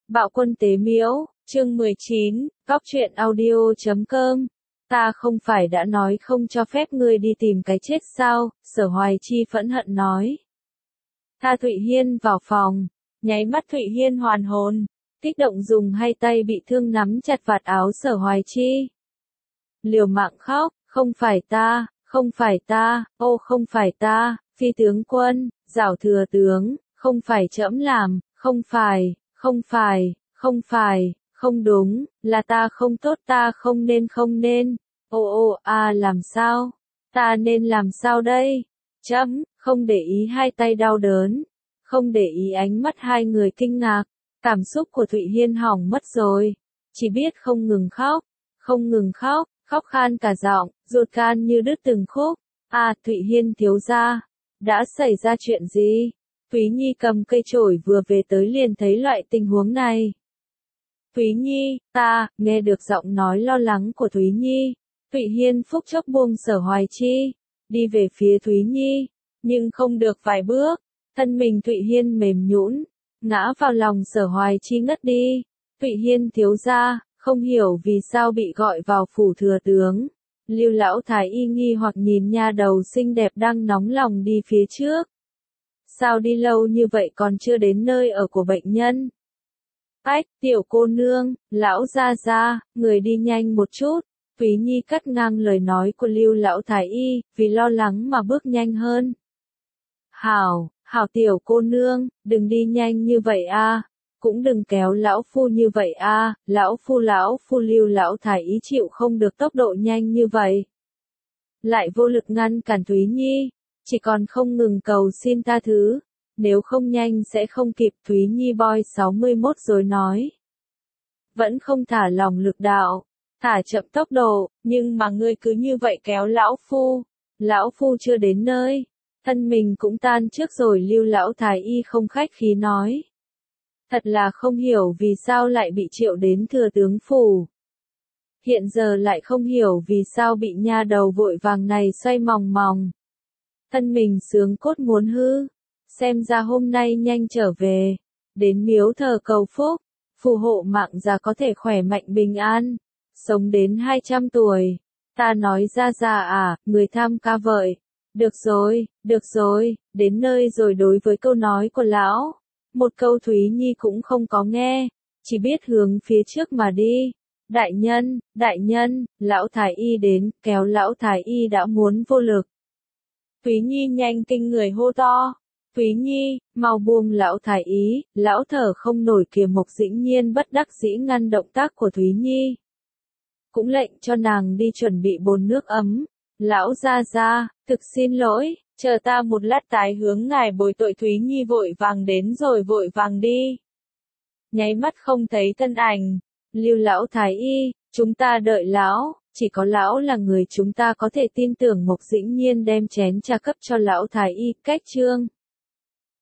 Bạo quân tế miễu, chương 19, góc truyện audio.com. Ta không phải đã nói không cho phép ngươi đi tìm cái chết sao, Sở Hoài Chi phẫn hận nói. Tha Thụy Hiên vào phòng, nháy mắt Thụy Hiên hoàn hồn, kích động dùng hai tay bị thương nắm chặt vạt áo Sở Hoài Chi. Liều mạng khóc, không phải ta, không phải ta, ô không phải ta, phi tướng quân, giảo thừa tướng, không phải trẫm làm, không phải, không đúng, là ta không tốt, ta không nên, làm sao, ta nên làm sao đây, trẫm, không để ý hai tay đau đớn, không để ý ánh mắt hai người kinh ngạc, cảm xúc của Thụy Hiên hỏng mất rồi, chỉ biết không ngừng khóc, khóc khan cả giọng, ruột gan như đứt từng khúc, Thụy Hiên thiếu gia, đã xảy ra chuyện gì? Thúy Nhi cầm cây chổi vừa về tới liền thấy loại tình huống này. Thúy Nhi, nghe được giọng nói lo lắng của Thúy Nhi. Thụy Hiên phúc chốc buông Sở Hoài Chi, đi về phía Thúy Nhi, nhưng không được vài bước, thân mình Thụy Hiên mềm nhũn, ngã vào lòng Sở Hoài Chi ngất đi. Thụy Hiên thiếu gia, không hiểu vì sao bị gọi vào phủ thừa tướng. Lưu lão thái y nghi hoặc nhìn nha đầu xinh đẹp đang nóng lòng đi phía trước. Sao đi lâu như vậy còn chưa đến nơi ở của bệnh nhân? Tiểu cô nương, lão gia, người đi nhanh một chút. Thúy Nhi cắt ngang lời nói của Lưu lão thái y, vì lo lắng mà bước nhanh hơn. Hảo tiểu cô nương, đừng đi nhanh như vậy cũng đừng kéo lão phu như vậy lão phu Lưu lão thái y chịu không được tốc độ nhanh như vậy. Lại vô lực ngăn cản Thúy Nhi, chỉ còn không ngừng cầu xin tha thứ, nếu không nhanh sẽ không kịp. Thúy Nhi boy 61 rồi nói. Vẫn không thả lòng lực đạo, thả chậm tốc độ, nhưng mà ngươi cứ như vậy kéo lão phu chưa đến nơi, thân mình cũng tan trước rồi. Lưu lão thái y không khách khí nói. Thật là không hiểu vì sao lại bị triệu đến thừa tướng phủ. Hiện giờ lại không hiểu vì sao bị nha đầu vội vàng này xoay mòng mòng. Thân mình xương cốt muốn hư, xem ra hôm nay nhanh trở về, đến miếu thờ cầu phúc, phù hộ mạng già có thể khỏe mạnh bình an, sống đến 200 tuổi. Ta nói ra người tham ca vợi. Được rồi, đến nơi rồi. Đối với câu nói của lão, một câu Thúy Nhi cũng không có nghe, chỉ biết hướng phía trước mà đi. Đại nhân, lão thái y đến, kéo lão thái y đã muốn vô lực. Thúy Nhi nhanh kinh người hô to. Thúy Nhi, mau buông lão thái y, lão thở không nổi kìa. Mộc Dĩnh Nhiên bất đắc dĩ ngăn động tác của Thúy Nhi. Cũng lệnh cho nàng đi chuẩn bị bồn nước ấm. Lão gia, thực xin lỗi, chờ ta một lát tái hướng ngài bồi tội. Thúy Nhi vội vàng đến rồi vội vàng đi. Nháy mắt không thấy thân ảnh. Lưu lão thái y, chúng ta đợi lão, chỉ có lão là người chúng ta có thể tin tưởng. Mộc Dĩnh Nhiên đem chén trà cấp cho lão thái y. Cách chương